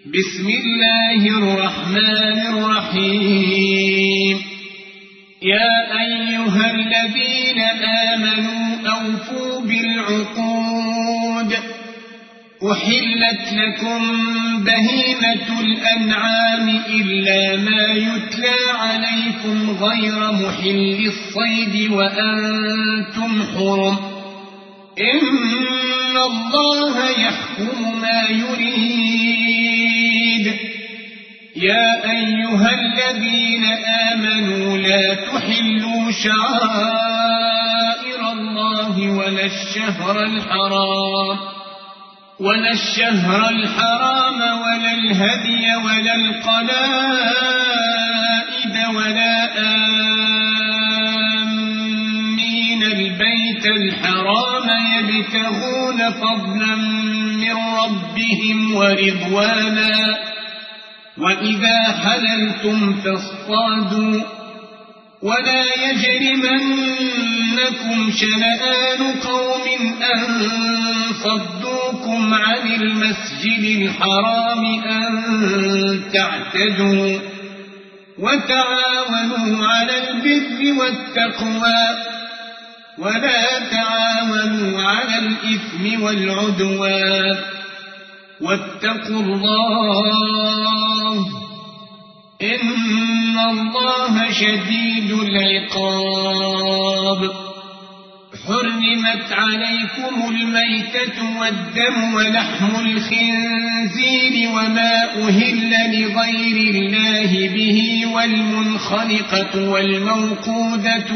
بسم الله الرحمن الرحيم. يا أيها الذين آمنوا أوفوا بالعقود. أحلت لكم بهيمة الأنعام إلا ما يتلى عليكم غير محل الصيد وأنتم حرم. إن الله يحكم ما يريد. يا أيها الذين آمنوا لا تحلوا شعائر الله ولا الشهر الحرام ولا الهدي ولا القلائد ولا آمين البيت الحرام يبتغون فضلا من ربهم ورضوانا. وإذا حللتم فاصطادوا ولا يجرمنكم شنآن قوم أن صدوكم عن المسجد الحرام أن تعتدوا. وتعاونوا على البر والتقوى ولا تعاونوا على الإثم والعدوان. واتقوا الله إن الله شديد العقاب. حرمت عليكم الميتة والدم ولحم الخنزير وما أهل لغير الله به والمنخنقة والموقودة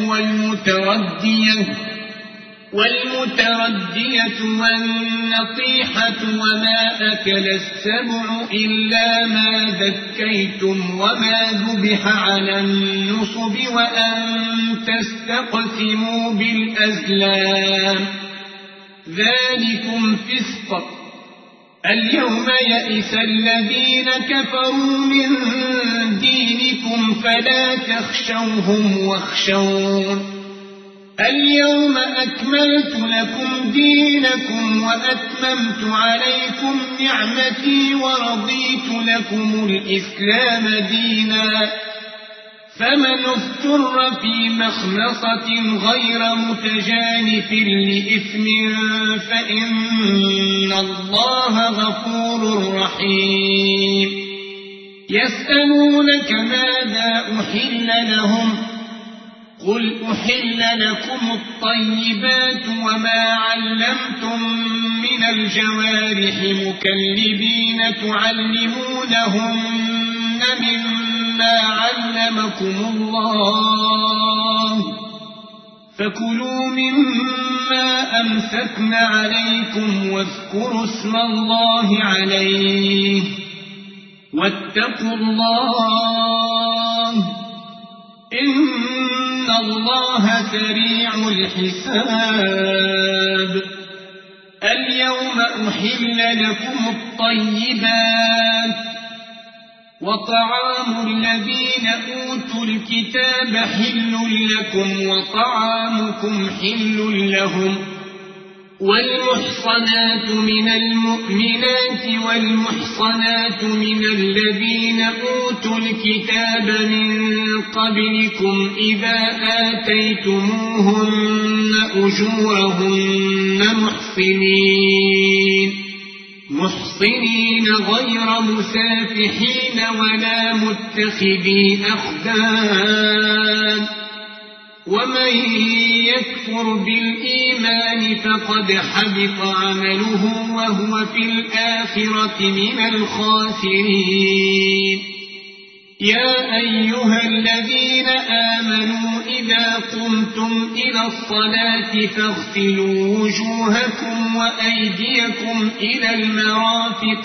والمتردية والنطيحة وما أكل السبع إلا ما ذكيتم وما ذبح على النصب وأن تستقسموا بالأزلام ذلكم فسق. اليوم يئس الذين كفروا من دينكم فلا تخشوهم واخشون. اليوم أكملت لكم دينكم وأتممت عليكم نعمتي ورضيت لكم الإسلام دينا. فمن اضطر في مخمصة غير متجانف لإثم فإن الله غفور رحيم. يسألونك ماذا أحل لهم قل أحل لكم الطيبات وما علمتم من الجوارح مكلبين تعلمونهن مما علمكم الله فكلوا مما أمسكن عليكم واذكروا اسم الله عليه واتقوا الله إن الله سريع الحساب. اليوم أحل لكم الطيبات وطعام الذين أوتوا الكتاب حل لكم وطعامكم حل لهم. والمحصنات من المؤمنات والمحصنات من الذين أوتوا الكتاب من قبلكم إذا آتيتموهن أجورهن محصنين غير مسافحين ولا متخذي أخدان. ومن يكفر بالإيمان فقد حبط عمله وهو في الآخرة من الخاسرين. يا أيها الذين آمنوا إذا قمتم إلى الصلاة فاغسلوا وجوهكم وأيديكم إلى المرافق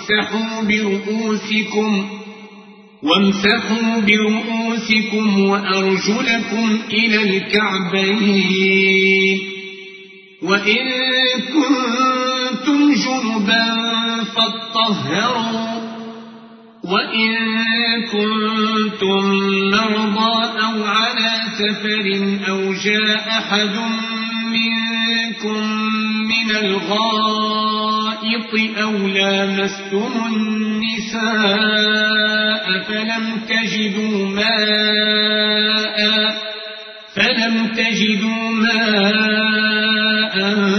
وامسحوا برؤوسكم وأرجلكم إلى الكعبين. وإن كنتم جنبا فاطهروا وإن كنتم مرضى أو على سفر أو جاء أحد منكم من الغائط أو لامستم النساء النساء فلم تجدوا ماء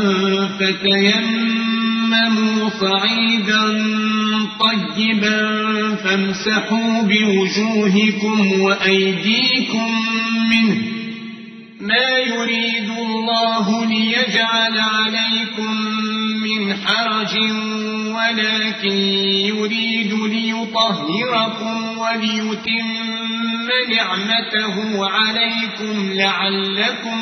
فتيمموا صعيدا طيبا فامسحوا بوجوهكم وأيديكم منه ما يريد الله ليجعل عليكم من حرج ولكن يريد ليطهركم وليتم نعمته عليكم لعلكم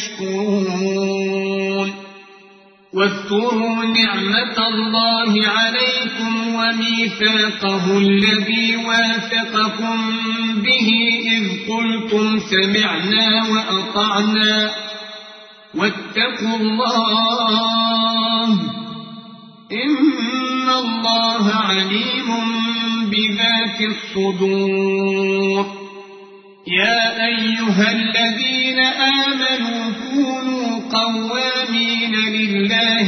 تشكرون واذكروا نعمة الله عليكم وميثاقه الذي واثقكم به إذ قلتم سمعنا وأطعنا واتقوا الله إن الله عليم بذات الصدور يا أيها الذين آمنوا كونوا قوامين لله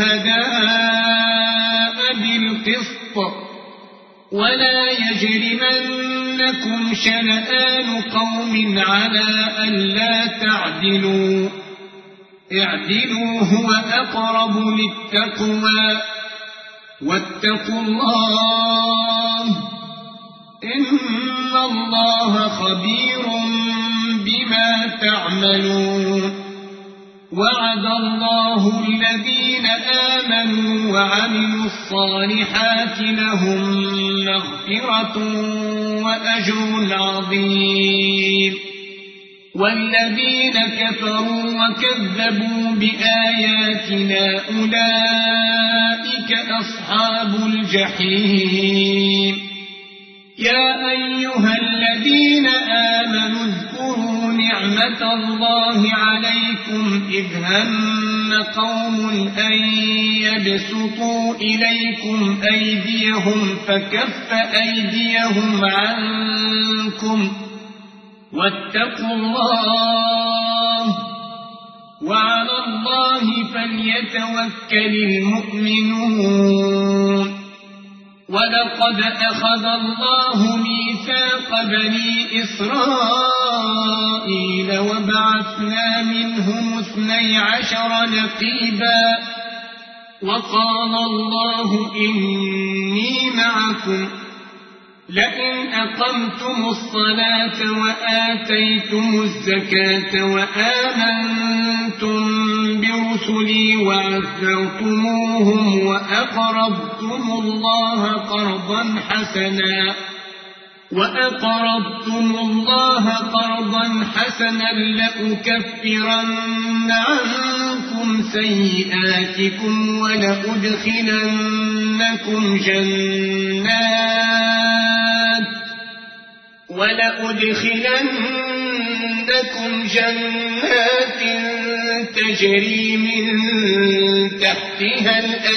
شهداء بالقسط ولا يجرمنكم شنآن قوم على ألا تعدلوا اعدلوا هو أقرب للتقوى واتقوا الله إن الله خبير بما تعملون وعد الله الذين آمنوا وعملوا الصالحات لهم مغفرة وأجر عظيم والذين كفروا وكذبوا بآياتنا أولئك أصحاب الجحيم يا أيها الذين آمنوا اذكروا نعمة الله عليكم إذ هم قوم أن يبسطوا إليكم أيديهم فكف أيديهم عنكم واتقوا الله وعلى الله فليتوكل المؤمنون ولقد أخذ الله ميثاق بني إسرائيل وبعثنا منهم 12 نقيبا وقال الله إني معكم لئن أقمتم الصلاة وآتيتم الزكاة وآمنتم برسلي وعزرتموهم وأقرضتم الله قرضا حسنا لأكفرن عنكم سيئاتكم ولأدخلنكم جنات تجري من تحتها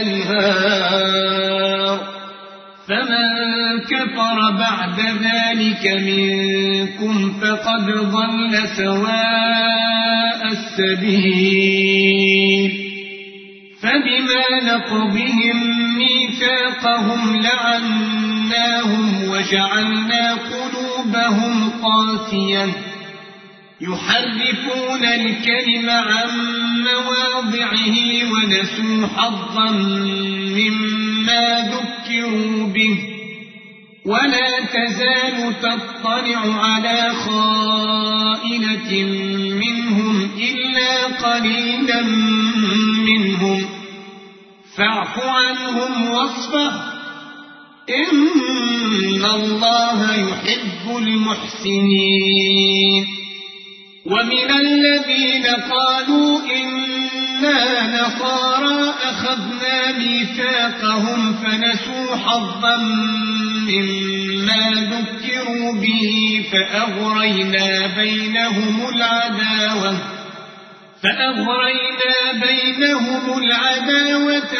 الأنهار فمن كفر بعد ذلك منكم فقد ضل سواء السبيل فبما نقضهم ميثاقهم لعناهم وجعلنا قلوبهم قاسية يحرفون الكلم عن مواضعه ونسوا حظا مما ذكروا به ولا تزال تطلع على خائنة منهم إلا قليلا منهم فاعف عنهم واصفح إن الله يحب المحسنين ومن الذين قالوا إنا نصارى أخذنا ميثاقهم فنسوا حظا مما ذكروا به فأغرينا بينهم العداوة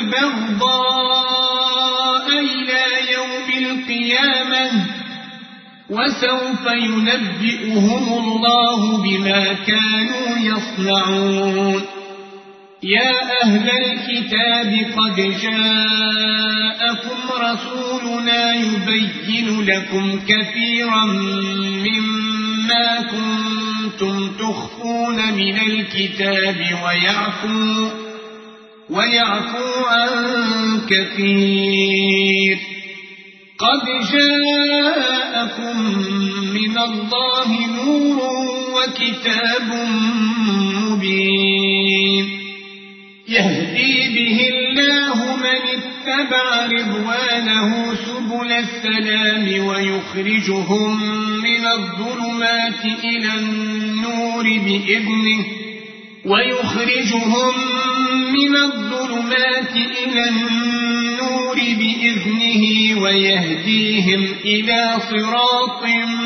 والبغضاء إلى يوم القيامة وسوف ينبئهم الله بما كانوا يصنعون يا أهل الكتاب قد جاءكم رسولنا يبين لكم كثيرا مما كنتم تخفون من الكتاب ويعفو عن كثير. قد جاءكم من الله نور وكتاب مبين يهدي به الله من اتبع رضوانه سبل السلام ويخرجهم من الظلمات إلى النور بإذنه ويهديهم إلى صراط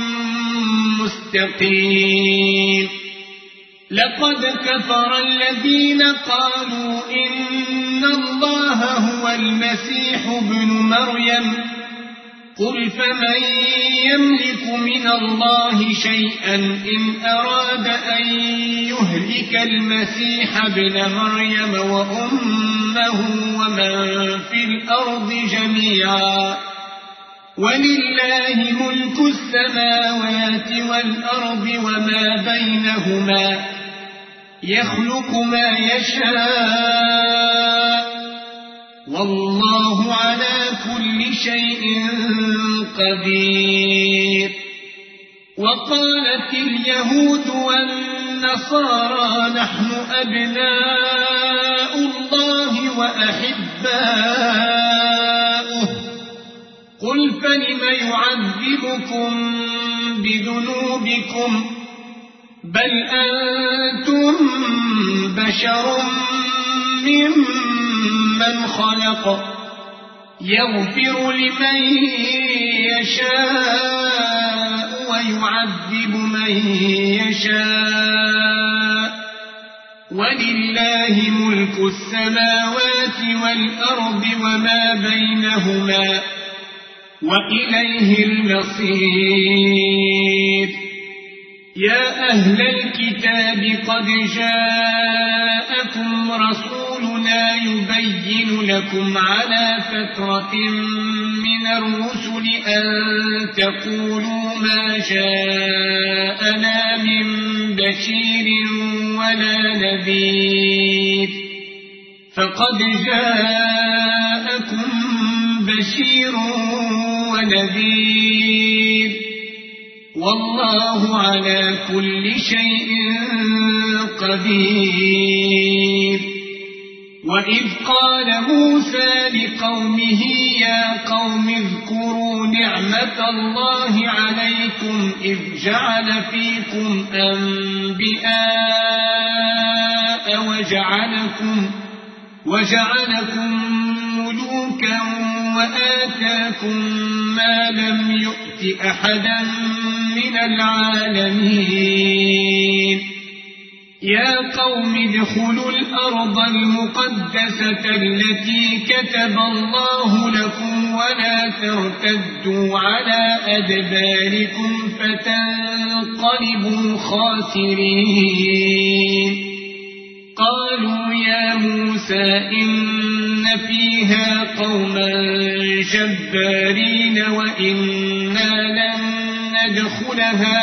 مستقيم. لقد كفر الذين قالوا إن الله هو المسيح ابن مريم قل فمن يملك من الله شيئا إن أراد أن يهلك المسيح ابن مريم وأمه ومن في الأرض جميعا ولله ملك السماوات والأرض وما بينهما يخلق ما يشاء والله على كل شيء قدير. وقالت اليهود والنصارى نحن أبناء الله وأحباؤه قل فلم يعذبكم بذنوبكم بل أنتم بشر ممن خلق يغفر لمن يشاء ويعذب من يشاء ولله ملك السماوات والأرض وما بينهما وإليه المصير. يا أهل الكتاب قد جاءكم رسولنا يبين لكم على فترة من الرسل أن تقولوا ما جاءنا من بشير ولا نذير فقد جاءكم بشير ونذير والله على كل شيء قدير. وإذ قال موسى لقومه يا قوم اذكروا نعمة الله عليكم إذ جعل فيكم أنبياء وجعلكم ملوكا وآتاكم ما لم يؤت أحدا من العالمين. يا قوم ادخلوا الأرض المقدسة التي كتب الله لكم ولا ترتدوا على أدباركم فتنقلبوا خاسرين. قالوا يا موسى إن فيها قوما جبارين وإنا لن ندخلها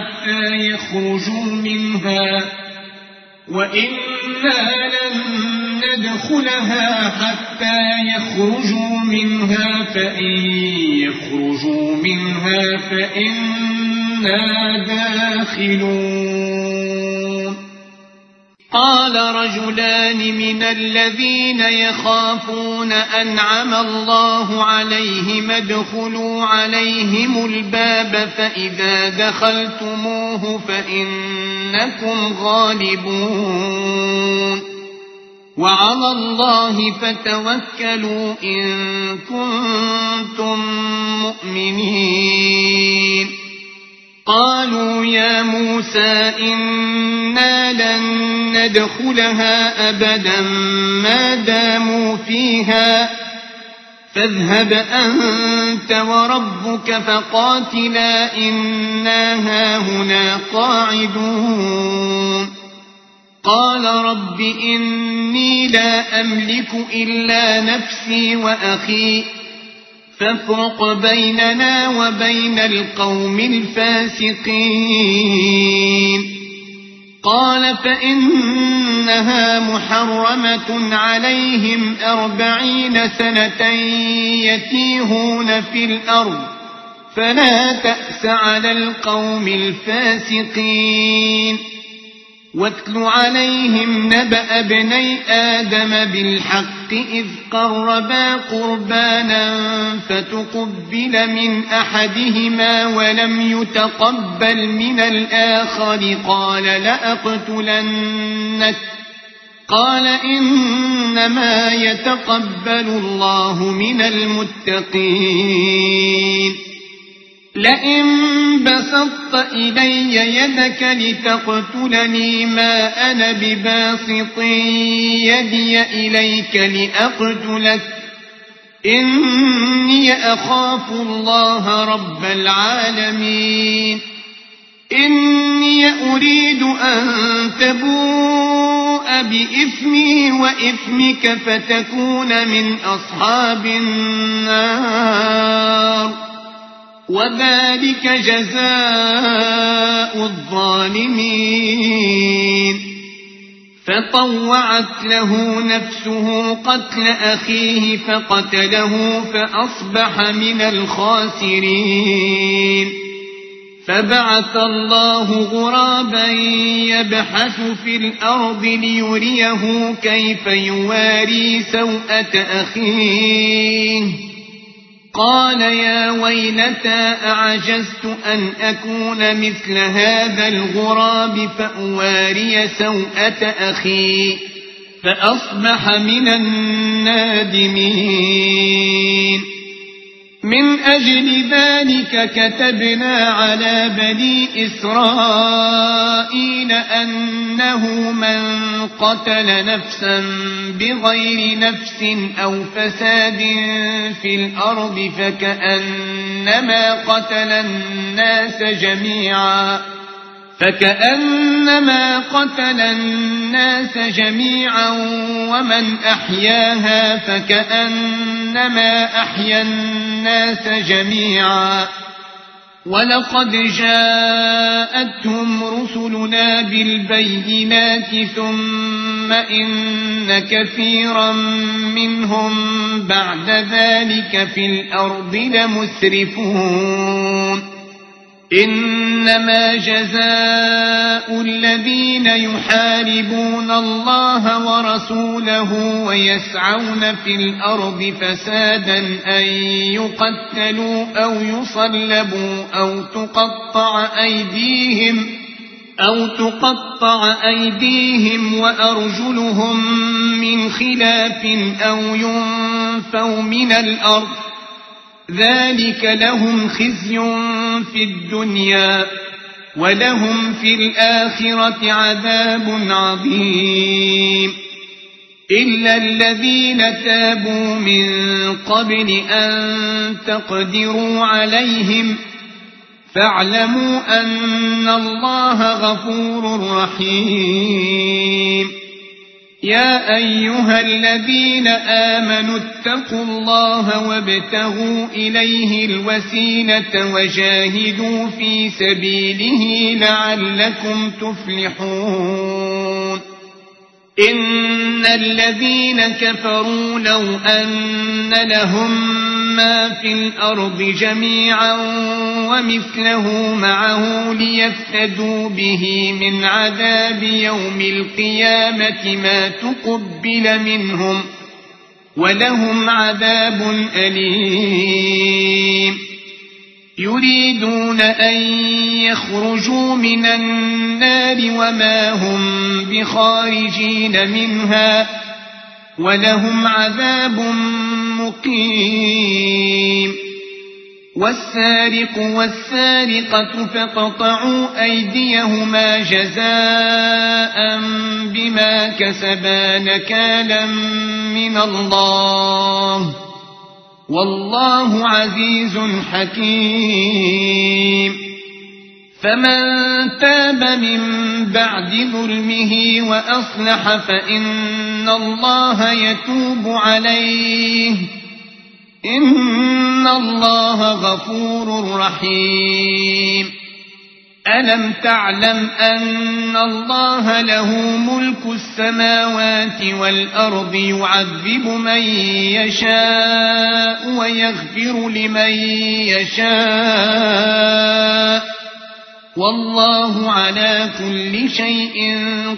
حتى يخرجوا منها فإن يخرجوا منها فإنا داخلون. قال رجلان من الذين يخافون أنعم الله عليهم ادخلوا عليهم الباب فإذا دخلتموه فإنكم غالبون وعلى الله فتوكلوا إن كنتم مؤمنين. قالوا يا موسى إنا لن ندخلها أبدا ما داموا فيها فاذهب أنت وربك فقاتلا إنا هاهنا قاعدون. قال رب إني لا أملك إلا نفسي وأخي فافرق بيننا وبين القوم الفاسقين قال فإنها محرمة عليهم 40 سنة يتيهون في الأرض فلا تأس على القوم الفاسقين واتل عليهم نبأ ابني آدم بالحق إذ قربا قربانا فتقبل من أحدهما ولم يتقبل من الآخر قال لأقتلنك قال إنما يتقبل الله من المتقين لئن بسطت إلي يدك لتقتلني ما أنا بباسط يدي إليك لأقتلك إني أخاف الله رب العالمين إني أريد أن تبوء بإثمي وإثمك فتكون من أصحاب النار وذلك جزاء الظالمين فطوعت له نفسه قتل أخيه فقتله فأصبح من الخاسرين فبعث الله غرابا يبحث في الأرض ليريه كيف يواري سوءة أخيه قال يا ويلتى أعجزت أن أكون مثل هذا الغراب فأواري سوءة أخي فأصبح من النادمين من أجل ذلك كتبنا على بني إسرائيل أنه من قتل نفسا بغير نفس أو فساد في الأرض فكأنما قتل الناس جميعا ومن أحياها فكأنما أحيا الناس جميعا ولقد جاءتهم رسلنا بالبينات ثم إن كثيرا منهم بعد ذلك في الأرض لمسرفون إنما جزاء الذين يحاربون الله ورسوله ويسعون في الأرض فسادا أن يقتلوا أو يصلبوا أو تقطع أيديهم وأرجلهم من خلاف أو ينفوا من الأرض ذلك لهم خزي في الدنيا ولهم في الآخرة عذاب عظيم إلا الذين تابوا من قبل أن تقدروا عليهم فاعلموا أن الله غفور رحيم يا أيها الذين آمنوا اتقوا الله وابتغوا إليه الوسيلة وجاهدوا في سبيله لعلكم تفلحون إن الذين كفروا لو أن لهم ما في الأرض جميعا ومثله معه ليفتدوا به من عذاب يوم القيامة ما تقبل منهم ولهم عذاب أليم يريدون أن يخرجوا من النار وما هم بخارجين منها ولهم عذاب مقيم والسارق والسارقة فاقطعوا أيديهما جزاء بما كسبا نكالا من الله والله عزيز حكيم فمن تاب من بعد ظلمه وأصلح فإن الله يتوب عليه إن الله غفور رحيم ألم تعلم أن الله له ملك السماوات والأرض يعذب من يشاء ويغفر لمن يشاء والله على كل شيء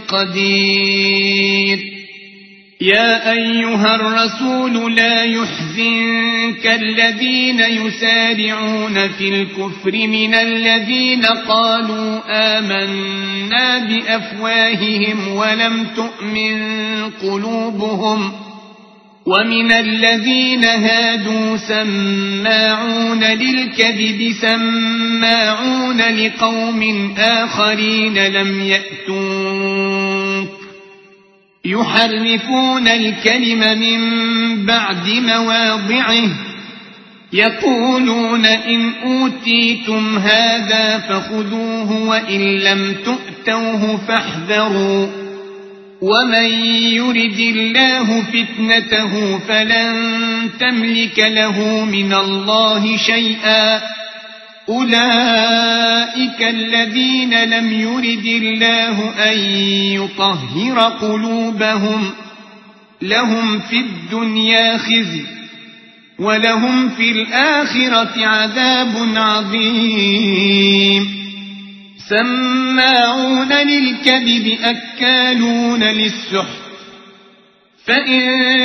قدير يا أيها الرسول لا يحزنك الذين يسارعون في الكفر من الذين قالوا آمنا بأفواههم ولم تؤمن قلوبهم ومن الذين هادوا سماعون للكذب سماعون لقوم آخرين لم يأتوك يحرفون الكلم من بعد مواضعه يقولون إن أوتيتم هذا فخذوه وإن لم تؤتوه فاحذروا ومن يرد الله فتنته فلن تملك له من الله شيئا أولئك الذين لم يرد الله أن يطهر قلوبهم لهم في الدنيا خزي ولهم في الآخرة عذاب عظيم سماعون للكذب أكالون للسحت فإن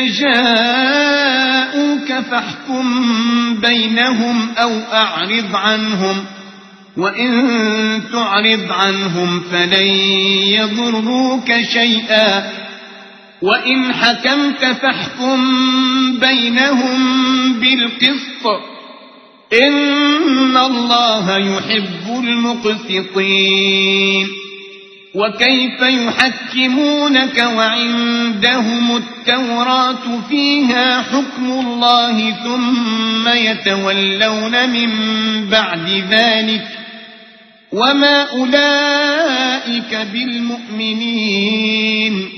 جاءوك فاحكم بينهم أو أعرض عنهم وإن تعرض عنهم فلن يضروك شيئا وإن حكمت فاحكم بينهم بالقسط إن الله يحب المقسطين وكيف يحكمونك وعندهم التوراة فيها حكم الله ثم يتولون من بعد ذلك وما أولئك بالمؤمنين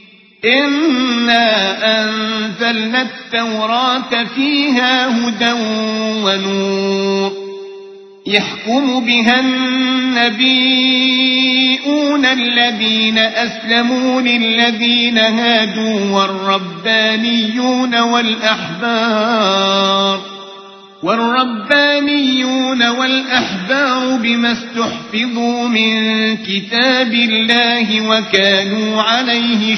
إنا أنزلنا التوراة فيها هدى ونور يحكم بها النبيون الذين أسلموا للذين هادوا والربانيون والأحبار بما استحفظوا من كتاب الله وكانوا عليه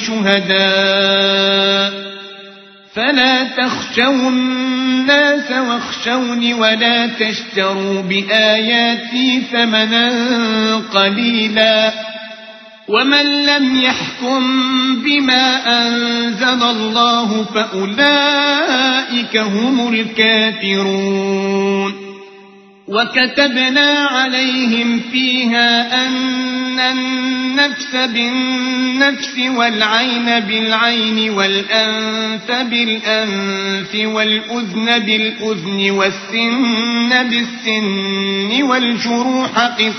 شهداء فلا تخشوا الناس واخشوني ولا تشتروا بآياتي ثمنا قليلا ومن لم يحكم بما أنزل الله فأولئك هم الكافرون وكتبنا عليهم فيها أن النفس بالنفس والعين بالعين والأنف بالأنف والأذن بالأذن والسن بالسن والجروح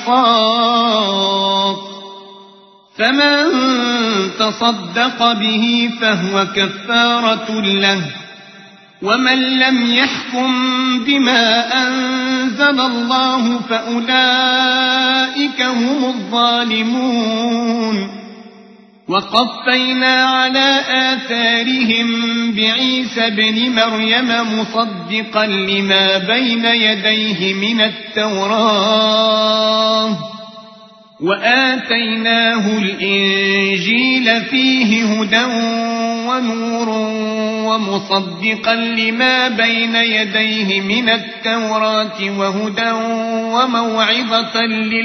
قصاص فمن تصدق به فهو كفارة له ومن لم يحكم بما أنزل الله فأولئك هم الظالمون وقفينا على آثارهم بعيسى ابن مريم مصدقا لما بين يديه من التوراة وآتيناه الإنجيل فيه هدى ونور ومصدقا لما بين يديه من التوراة وهدى وموعظة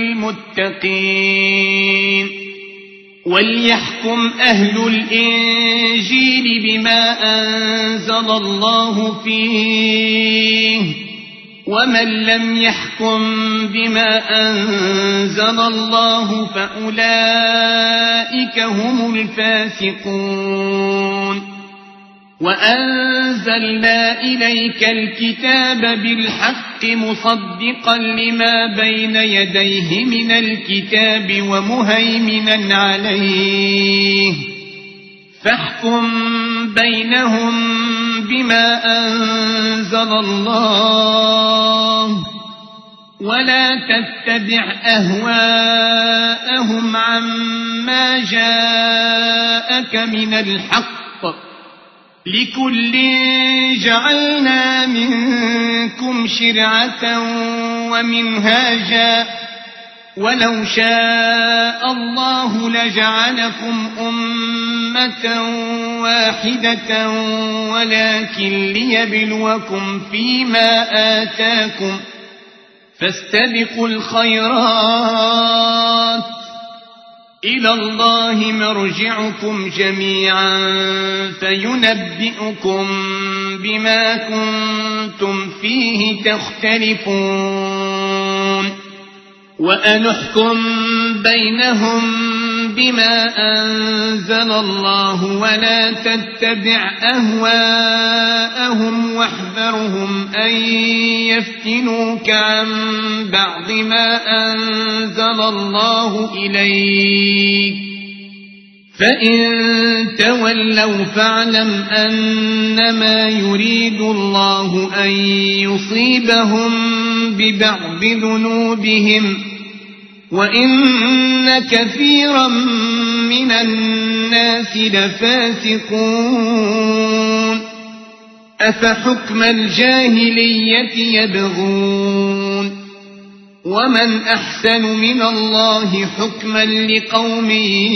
للمتقين وليحكم أهل الإنجيل بما أنزل الله فيه ومن لم يحكم بما أنزل الله فأولئك هم الفاسقون وأنزلنا إليك الكتاب بالحق مصدقا لما بين يديه من الكتاب ومهيمنا عليه فاحكم بينهم بما أنزل الله ولا تتبع أهواءهم عما جاءك من الحق لكل جعلنا منكم شرعة ومنهاجا ولو شاء الله لجعلكم أمة واحدة ولكن ليبلوكم فيما آتاكم فاستبقوا الخيرات إلى الله مرجعكم جميعا فينبئكم بما كنتم فيه تختلفون وأنحكم بينهم بما أنزل الله ولا تتبع أهواءهم واحذرهم أن يفتنوك عن بعض ما أنزل الله إليك فإن تولوا فاعلم أنما يريد الله أن يصيبهم ببعض ذنوبهم وإن كثيرا من الناس لفاسقون أفحكم الجاهلية يبغون ومن أحسن من الله حكما لقوم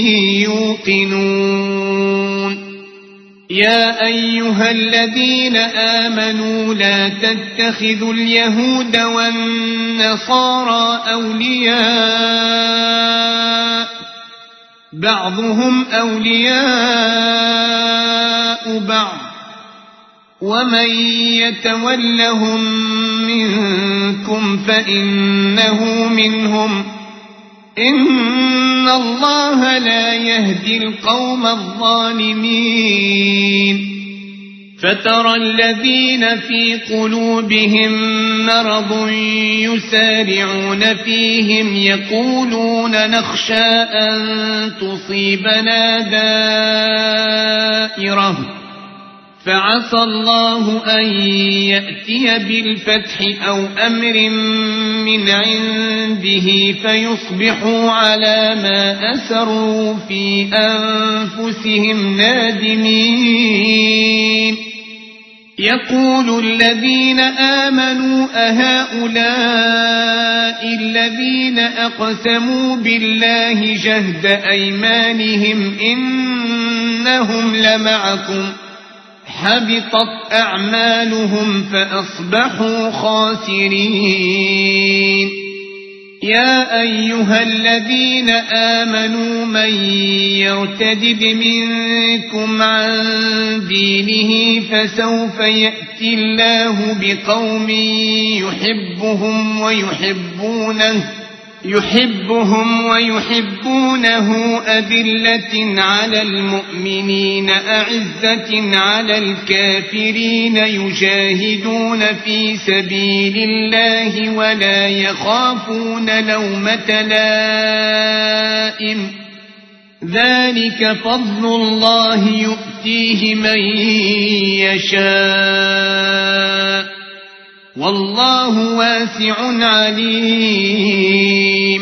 يوقنون يا أيها الذين آمنوا لا تتخذوا اليهود والنصارى أولياء بعضهم أولياء بعض ومن يتولهم منكم فإنه منهم إن الله لا يهدي القوم الظالمين فترى الذين في قلوبهم مرض يسارعون فيهم يقولون نخشى أن تصيبنا دائرة فعسى الله أن يأتي بالفتح أو أمر من عنده فيصبحوا على ما أسروا في أنفسهم نادمين يقول الذين آمنوا أهؤلاء الذين أقسموا بالله جهد أيمانهم إنهم لمعكم حبطت أعمالهم فأصبحوا خاسرين يا أيها الذين آمنوا من يرتد منكم عن دينه فسوف يأتي الله بقوم يحبهم ويحبونه أذلة على المؤمنين أعزة على الكافرين يجاهدون في سبيل الله ولا يخافون لومة لائم ذلك فضل الله يؤتيه من يشاء والله واسع عليم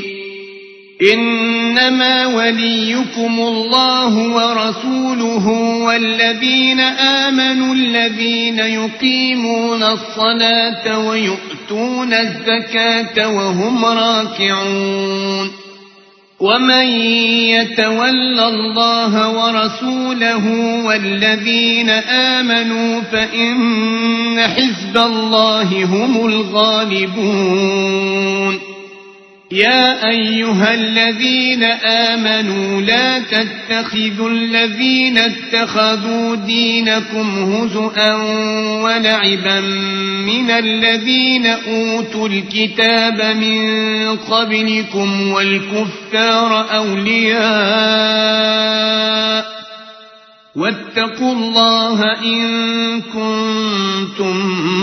إنما وليكم الله ورسوله والذين آمنوا الذين يقيمون الصلاة ويؤتون الزكاة وهم راكعون ومن يتول الله ورسوله والذين آمنوا فإن حزب الله هم الغالبون يا أيها الذين آمنوا لا تتخذوا الذين اتخذوا دينكم هزؤا ولعبا من الذين أوتوا الكتاب من قبلكم والكفار أولياء واتقوا الله إن كنتم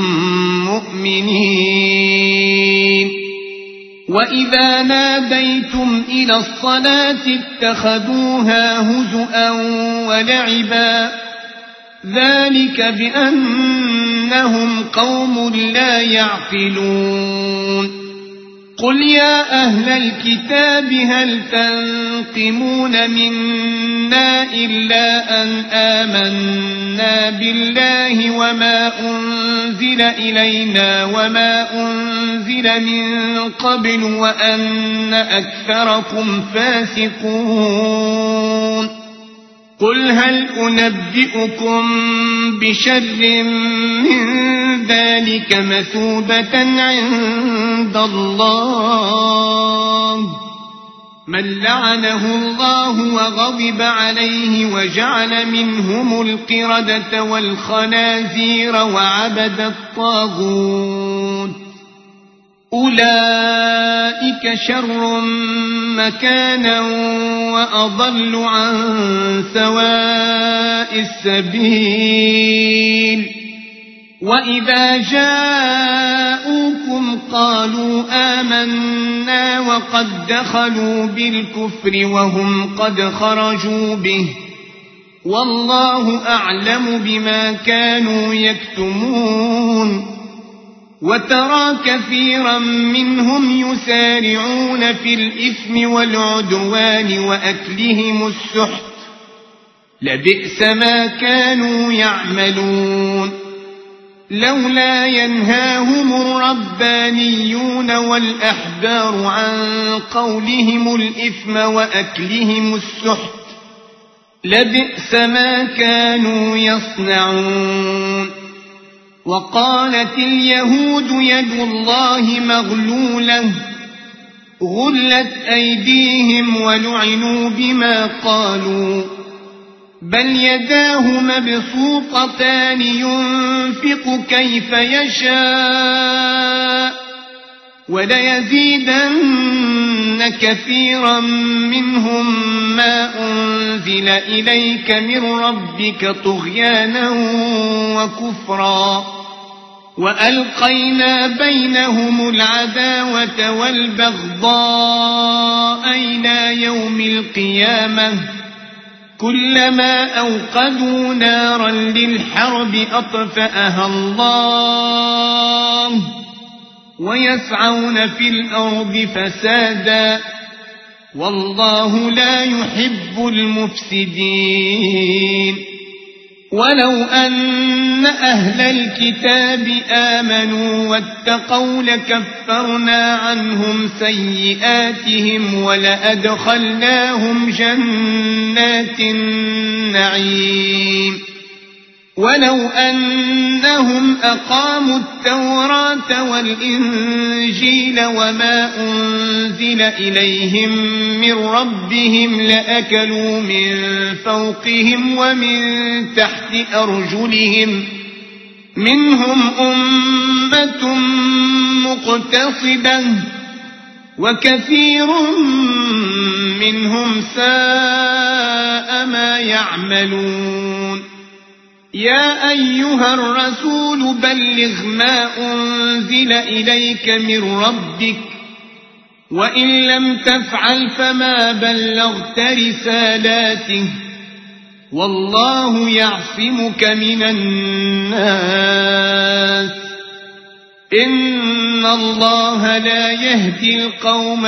مؤمنين وإذا ناديتم إلى الصلاة اتخذوها هزؤا ولعبا ذلك بأنهم قوم لا يعقلون قل يا أهل الكتاب هل تنقمون منا إلا أن آمنا بالله وما أنزل إلينا وما أنزل من قبل وأن أكثركم فاسقون قل هل أنبئكم بشر من ذلك مثوبة عند الله من لعنه الله وغضب عليه وجعل منهم القردة والخنازير وعبد الطاغوت أولئك شر مكانا وأضل عن سواء السبيل وإذا جاءوكم قالوا آمنا وقد دخلوا بالكفر وهم قد خرجوا به والله أعلم بما كانوا يكتمون وترى كثيرا منهم يسارعون في الإثم والعدوان وأكلهم السحت لبئس ما كانوا يعملون لولا ينهاهم الربانيون والأحبار عن قولهم الإثم وأكلهم السحت لبئس ما كانوا يصنعون وقالت اليهود يد الله مغلولة غلت أيديهم ولعنوا بما قالوا بل يداه مبسوطتان ينفق كيف يشاء وليزيدن كثيرا منهم ما أنزل إليك من ربك طغيانا وكفرا وألقينا بينهم العداوة والبغضاء إلى يوم القيامة كلما أوقدوا نارا للحرب أطفأها الله ويسعون في الأرض فسادا والله لا يحب المفسدين ولو أن أهل الكتاب آمنوا واتقوا لكفرنا عنهم سيئاتهم ولأدخلناهم جنات النعيم ولو أنهم أقاموا التوراة والإنجيل وما أنزل إليهم من ربهم لأكلوا من فوقهم ومن تحت أرجلهم منهم أمة مقتصدة وكثير منهم ساء ما يعملون يا أيها الرسول بلغ ما أنزل إليك من ربك وإن لم تفعل فما بلغت رسالاته والله يعصمك من الناس إن الله لا يهدي القوم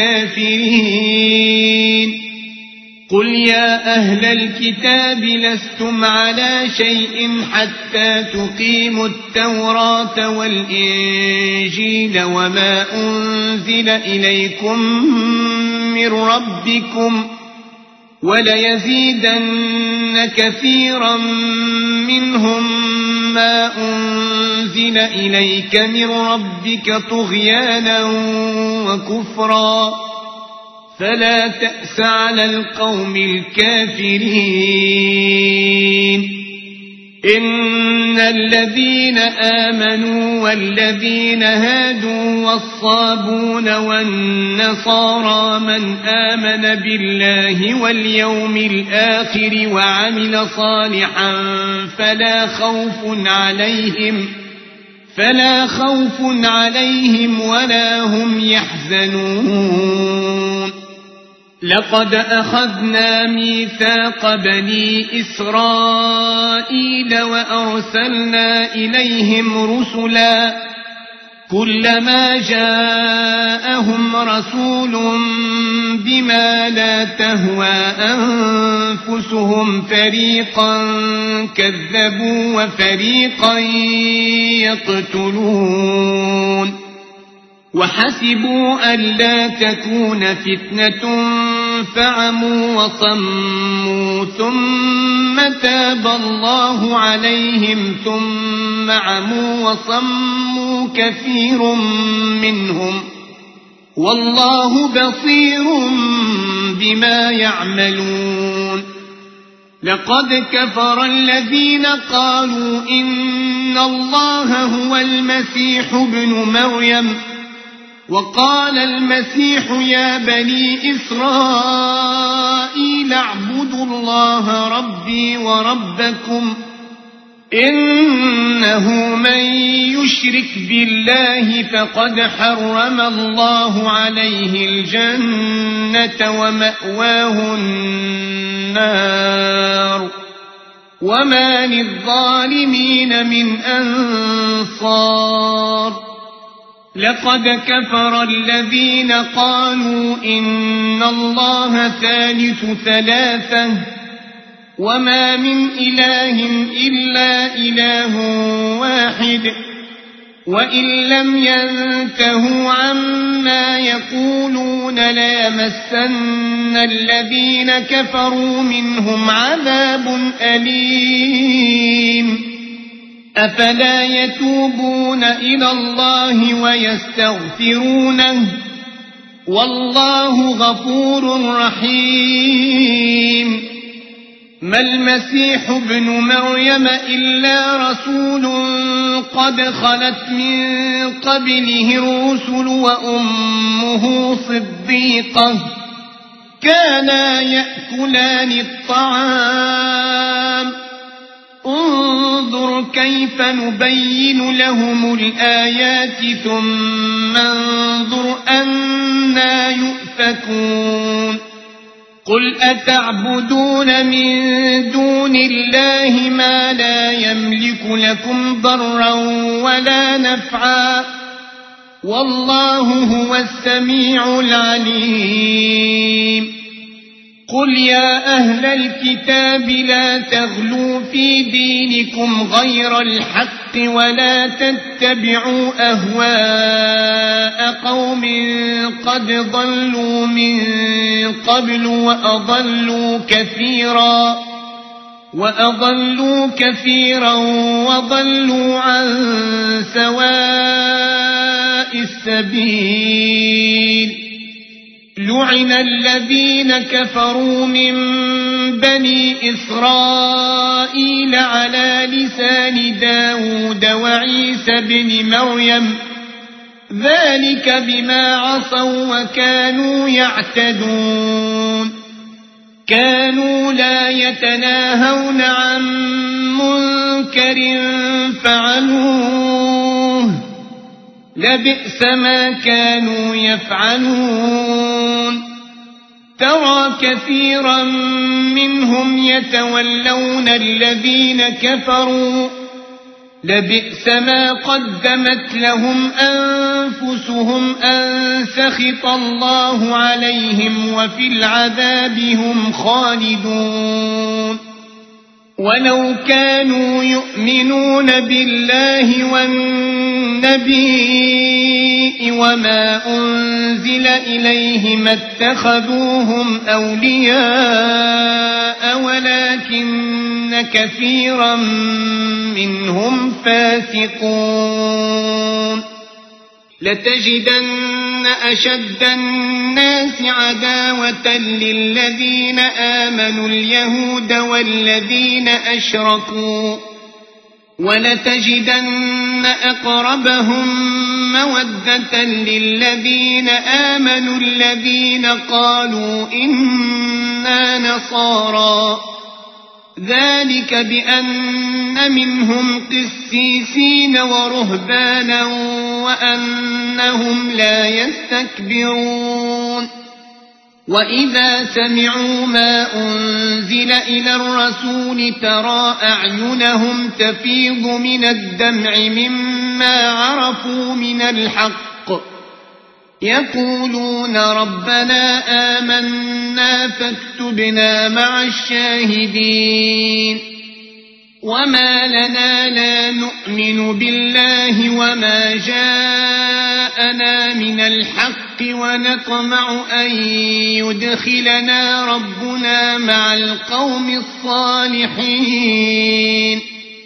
الكافرين قل يا أهل الكتاب لستم على شيء حتى تقيموا التوراة والإنجيل وما أنزل إليكم من ربكم وليزيدن كثيرا منهم ما أنزل إليك من ربك طغيانا وكفرا فلا تأس على القوم الكافرين إن الذين آمنوا والذين هادوا والصابون والنصارى من آمن بالله واليوم الآخر وعمل صالحا فلا خوف عليهم ولا هم يحزنون لقد أخذنا ميثاق بني إسرائيل وأرسلنا إليهم رسلا كلما جاءهم رسول بما لا تهوى أنفسهم فريقا كذبوا وفريقا يقتلون وحسبوا ألا تكون فتنة فعموا وصموا ثم تاب الله عليهم ثم عموا وصموا كثير منهم والله بصير بما يعملون لقد كفر الذين قالوا إن الله هو المسيح ابن مريم وقال المسيح يا بني إسرائيل اعبدوا الله ربي وربكم إنه من يشرك بالله فقد حرم الله عليه الجنة ومأواه النار وما للظالمين من أنصار لقد كفر الذين قالوا إن الله ثالث ثلاثة وما من إله إلا إله واحد وإن لم ينتهوا عما يقولون ليمسن الذين كفروا منهم عذاب أليم أفلا يتوبون إلى الله ويستغفرونه والله غفور رحيم ما المسيح ابن مريم إلا رسول قد خلت من قبله الرسل وأمه صديقة كانا يأكلان الطعام انظر كيف نبين لهم الآيات ثم انظر أنى يؤفكون قل أتعبدون من دون الله ما لا يملك لكم ضرا ولا نفعا والله هو السميع العليم قل يا أهل الكتاب لا تغلوا في دينكم غير الحق ولا تتبعوا أهواء قوم قد ضلوا من قبل وأضلوا كثيرا وضلوا عن سواء السبيل لعن الذين كفروا من بني إسرائيل على لسان داود وعيسى بن مريم ذلك بما عصوا وكانوا يعتدون كانوا لا يتناهون عن منكر فعلوه لبئس ما كانوا يفعلون ترى كثيرا منهم يتولون الذين كفروا لبئس ما قدمت لهم أنفسهم أن سخط الله عليهم وفي العذاب هم خالدون ولو كانوا يؤمنون بالله والنبي وما أنزل إليه ما اتخذوهم أولياء ولكن كثيرا منهم فاسقون لتجدن أشد الناس عداوة للذين آمنوا اليهود والذين أشركوا ولتجدن أقربهم مودة للذين آمنوا الذين قالوا إنا نصارى، ذلك بأن منهم قسيسين ورهبانا وأنهم لا يستكبرون. وإذا سمعوا ما أنزل إلى الرسول ترى أعينهم تفيض من الدمع مما عرفوا من الحق، يقولون ربنا آمنا فاكتبنا مع الشاهدين. وما لنا لا نؤمن بالله وما جاءنا من الحق ونطمع أن يدخلنا ربنا مع القوم الصالحين،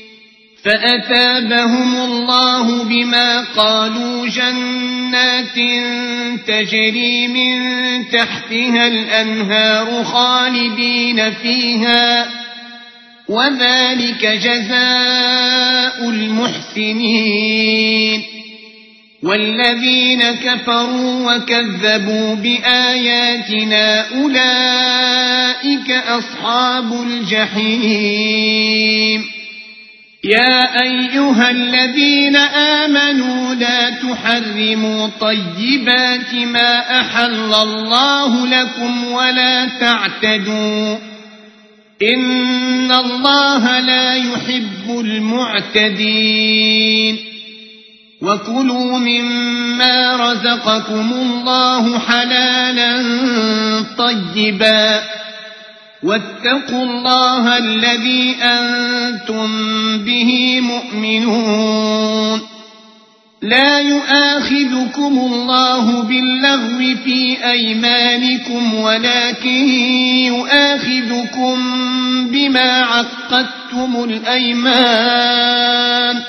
فأثابهم الله بما قالوا جنات تجري من تحتها الأنهار خالدين فيها، وذلك جزاء المحسنين. والذين كفروا وكذبوا بآياتنا أولئك أصحاب الجحيم. يا أيها الذين آمنوا لا تحرموا طيبات ما أحل الله لكم ولا تعتدوا، إن الله لا يحب المعتدين. وكلوا مما رزقكم الله حلالا طيبا، واتقوا الله الذي أنتم به مؤمنون. لا يؤاخذكم الله باللغو في أيمانكم ولكن يؤاخذكم بما عقدتم الأيمان،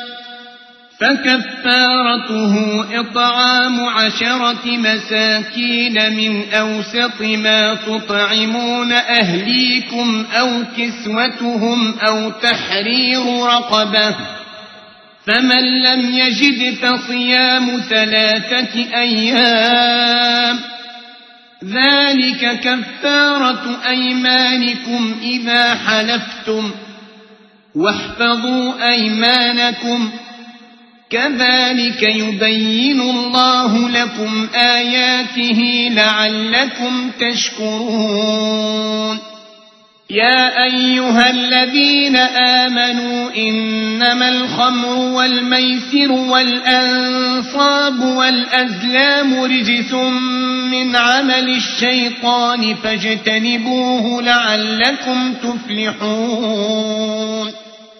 فكفارته إطعام 10 مساكين من أوسط ما تطعمون أهليكم أو كسوتهم أو تحرير رقبة، فمن لم يجد فصيام 3 أيام، ذلك كفارة أيمانكم إذا حلفتم، واحفظوا أيمانكم، كذلك يبين الله لكم آياته لعلكم تشكرون. يا أيها الذين آمنوا إنما الخمر والميسر والأنصاب والأزلام رجس من عمل الشيطان فاجتنبوه لعلكم تفلحون.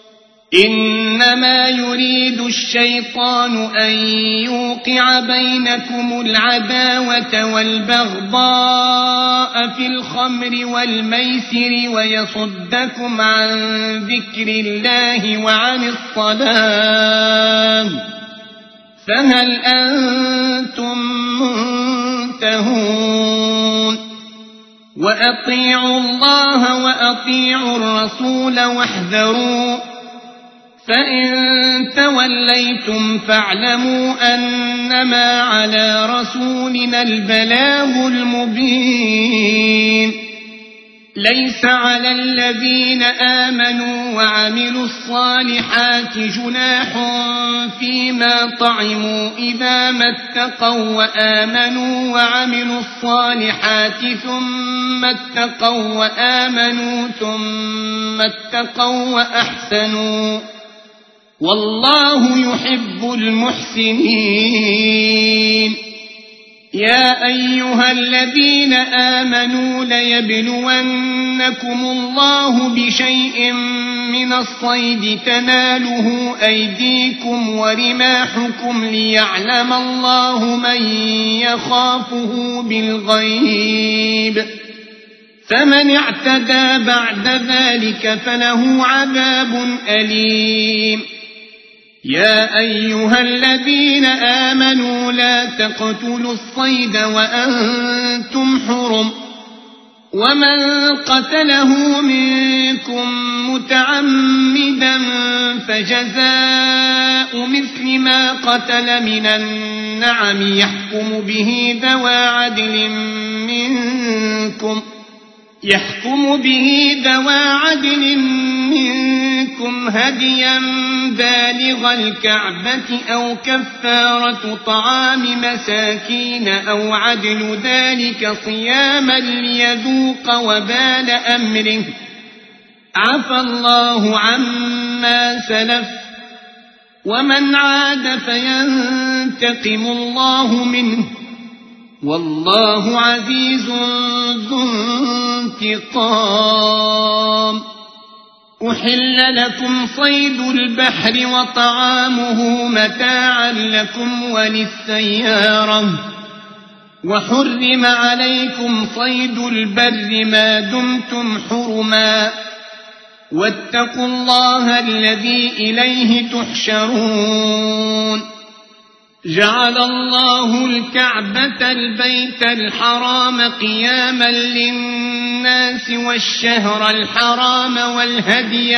إنما يريد الشيطان أن يوقع بينكم العداوة والبغضاء في الخمر والميسر ويصدكم عن ذكر الله وعن الصلاة، فهل أنتم منتهون؟ وأطيعوا الله وأطيعوا الرسول واحذروا، فإن توليتم فاعلموا أنما على رسولنا البلاغ المبين. ليس على الذين آمنوا وعملوا الصالحات جناح فيما طعموا إذا ما اتقوا وآمنوا وعملوا الصالحات ثم اتقوا وآمنوا ثم اتقوا وأحسنوا، والله يحب المحسنين. يا أيها الذين آمنوا ليبلونكم الله بشيء من الصيد تناله أيديكم ورماحكم ليعلم الله من يخافه بالغيب، فمن اعتدى بعد ذلك فله عذاب أليم. يا أيها الذين آمنوا لا تقتلوا الصيد وأنتم حرم، ومن قتله منكم متعمدا فجزاء مثل ما قتل من النعم يحكم به ذوى عدل منكم هديا بالغ الكعبة أو كفارة طعام مساكين أو عدل ذلك صياما ليذوق وبال أمره عفى الله عما سلف ومن عاد فينتقم الله منه والله عزيز ذو انتقام. أحل لكم صيد البحر وطعامه متاعا لكم وللسيارة وحرم عليكم صيد البر ما دمتم حرما واتقوا الله الذي إليه تحشرون. جعل الله الكعبة البيت الحرام قياما للناس والشهر الحرام والهدي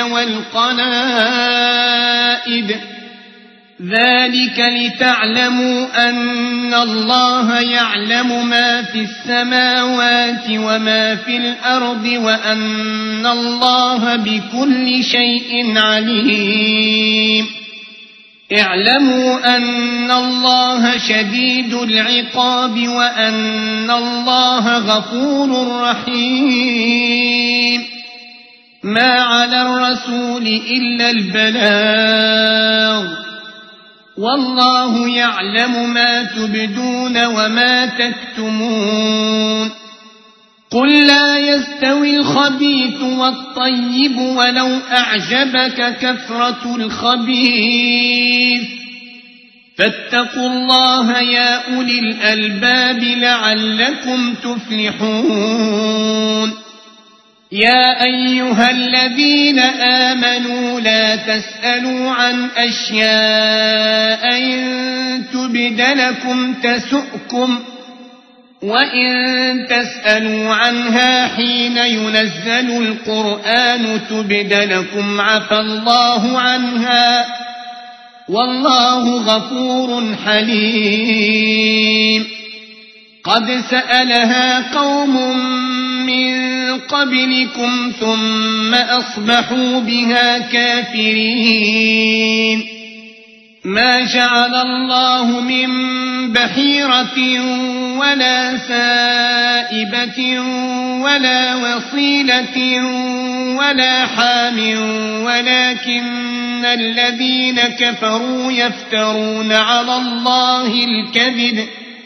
والقلائد ذلك لتعلموا أن الله يعلم ما في السماوات وما في الأرض وأن الله بكل شيء عليم. اعلموا أن الله شديد العقاب وأن الله غفور رحيم. ما على الرسول إلا البلاغ والله يعلم ما تبدون وما تكتمون. قل لا يستوي الخبيث والطيب ولو أعجبك كثرة الخبيث فاتقوا الله يا أولي الألباب لعلكم تفلحون. يا أيها الذين آمنوا لا تسألوا عن أشياء إن تبد لكم تسؤكم وإن تسألوا عنها حين ينزل القرآن تبد لكم عفى الله عنها والله غفور حليم. قد سألها قوم من قبلكم ثم أصبحوا بها كافرين. ما جعل الله من بحيرة ولا سائبة ولا وصيلة ولا حام ولكن الذين كفروا يفترون على الله الكذب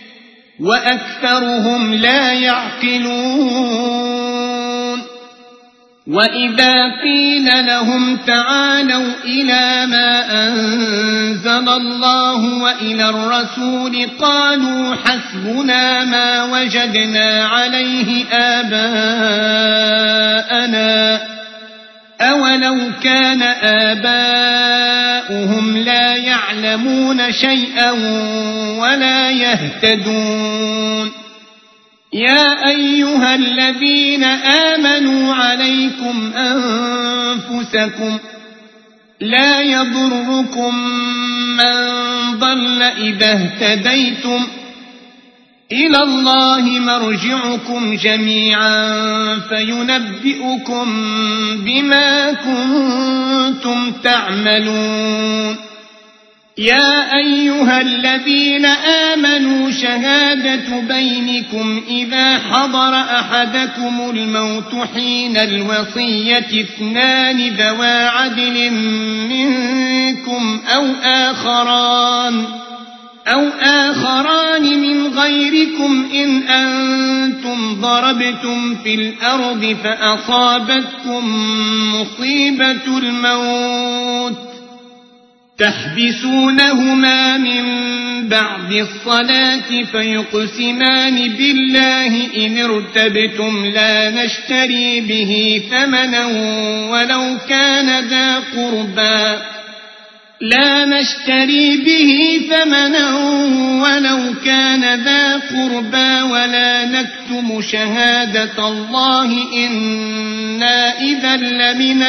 وأكثرهم لا يعقلون. وإذا قيل لهم تعالوا إلى ما أنزل الله وإلى الرسول قالوا حسبنا ما وجدنا عليه آباءنا أولو كان آباؤهم لا يعلمون شيئا ولا يهتدون. يا أيها الذين آمنوا عليكم أنفسكم لا يضركم من ضل إذا اهتديتم إلى الله مرجعكم جميعا فينبئكم بما كنتم تعملون. يا أيها الذين آمنوا شهادة بينكم إذا حضر أحدكم الموت حين الوصية اثنان ذوى عدل منكم أو آخران من غيركم إن أنتم ضربتم في الأرض فأصابتكم مصيبة الموت تحبسونهما من بعد الصلاة فيقسمان بالله إن ارتبتم لا نشتري به ثمنا ولو كان ذا قربى لا نشتري به ثمنا ولو كان ذا قربى ولا نكتم شهادة الله إنا إذا لمن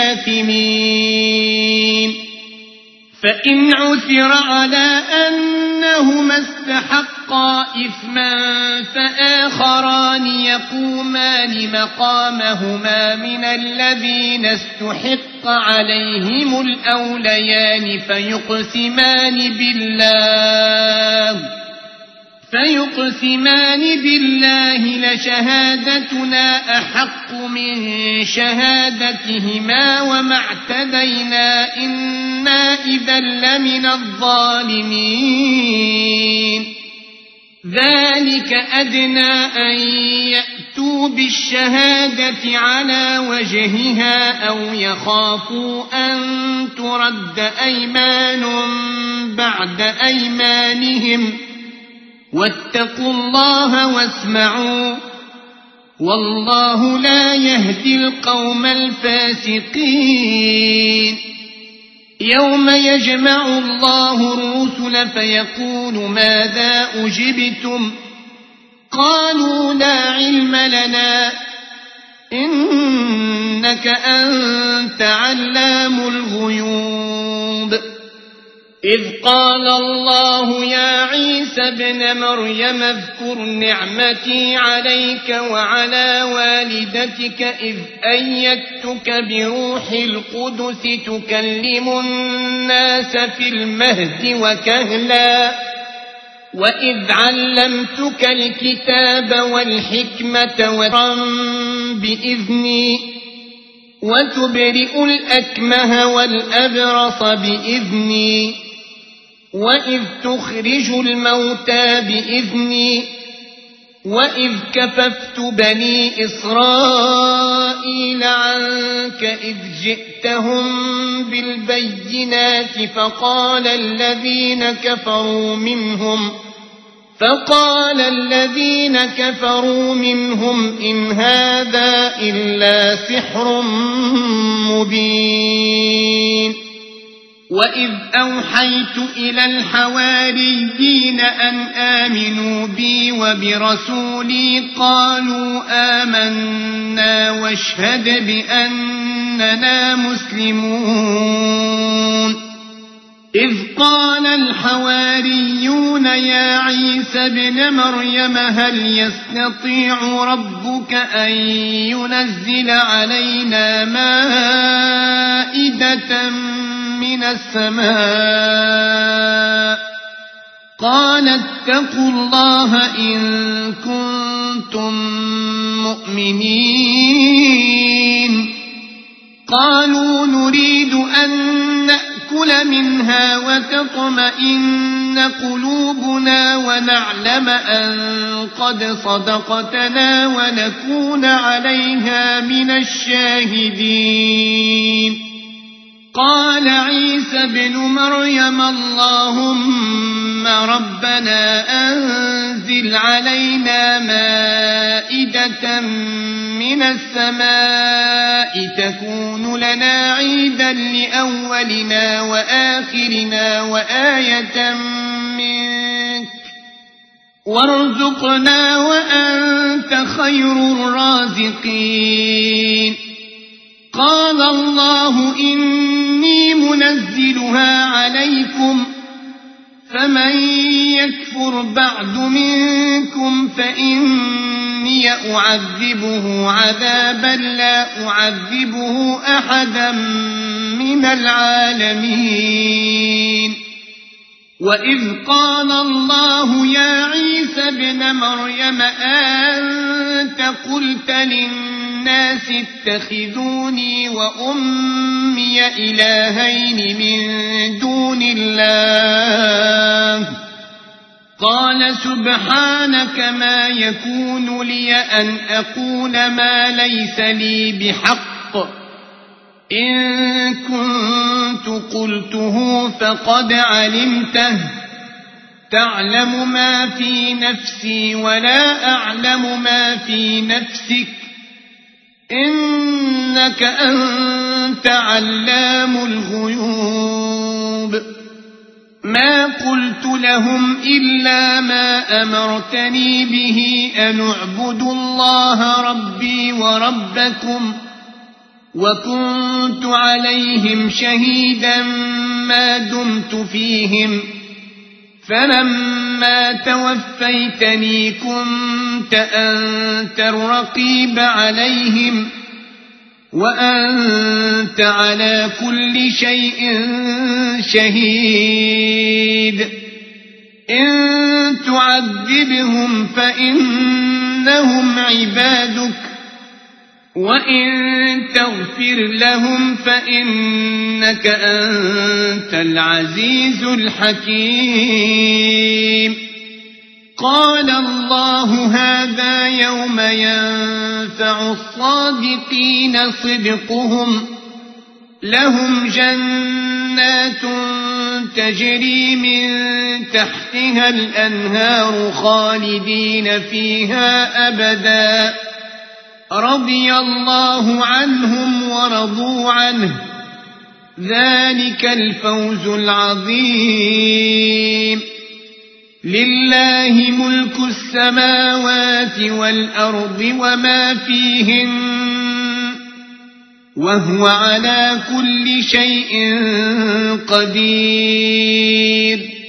الآثمين فإن عثر على أنهما استحقا إثما فآخران يقومان مقامهما من الذين استحق عليهم الأوليان فيقسمان بالله لشهادتنا أحق من شهادتهما وما اعتدينا إنا إذا لمن الظالمين ذلك أدنى أن يأتوا بالشهادة على وجهها أو يخافوا أن ترد أيمان بعد أيمانهم واتقوا الله واسمعوا والله لا يهدي القوم الفاسقين يوم يجمع الله الرسل فيقول ماذا أجبتم قالوا لا علم لنا إنك أنت علام الغيوب إذ قال الله يا عيسى ابن مريم اذكر نعمتي عليك وعلى والدتك إذ أيدتك بروح القدس تكلم الناس في المهد وكهلا وإذ علمتك الكتاب والحكمة وذكرا بإذني وتبرئ الأكمه والأبرص بإذني وإذ تخرج الموتى بإذني وإذ كففت بني إسرائيل عنك إذ جئتهم بالبينات فقال الذين كفروا منهم إن هذا إلا سحر مبين وإذ أوحيت إلى الحواريين أن آمنوا بي وبرسولي قالوا آمنا واشهد بأننا مسلمون إذ قال الحواريون يا عيسى ابن مريم هل يستطيع ربك أن ينزل علينا مائدة من السماء قال اتقوا الله إن كنتم مؤمنين قالوا نريد أن نأكل منها وتطمئن قلوبنا ونعلم أن قد صدقتنا ونكون عليها من الشاهدين قال عيسى ابن مريم اللهم ربنا أنزل علينا مائدة من السماء تكون لنا عيدا لأولنا وآخرنا وآية منك وارزقنا وأنت خير الرازقين قال الله إني منزلها عليكم فمن يكفر بعد منكم فإني أعذبه عذابا لا أعذبه أحدا من العالمين وإذ قال الله يا عيسى ابن مريم أنت قلت للناس اتخذوني وأمي إلهين من دون الله قال سبحانك ما يكون لي أن أقول ما ليس لي بحق إن كنت قلته فقد علمته تعلم ما في نفسي ولا أعلم ما في نفسك إنك أنت علام الغيوب ما قلت لهم إلا ما أمرتني به أن اعبدوا الله ربي وربكم وكنت عليهم شهيدا ما دمت فيهم فلما توفيتني كنت أنت الرقيب عليهم وأنت على كل شيء شهيد إن تعذبهم فإنهم عبادك وإن تغفر لهم فإنك أنت العزيز الحكيم قال الله هذا يوم ينفع الصادقين صدقهم لهم جنات تجري من تحتها الأنهار خالدين فيها أبدا رضي الله عنهم ورضوا عنه ذلك الفوز العظيم لله ملك السماوات والأرض وما فيهن وهو على كل شيء قدير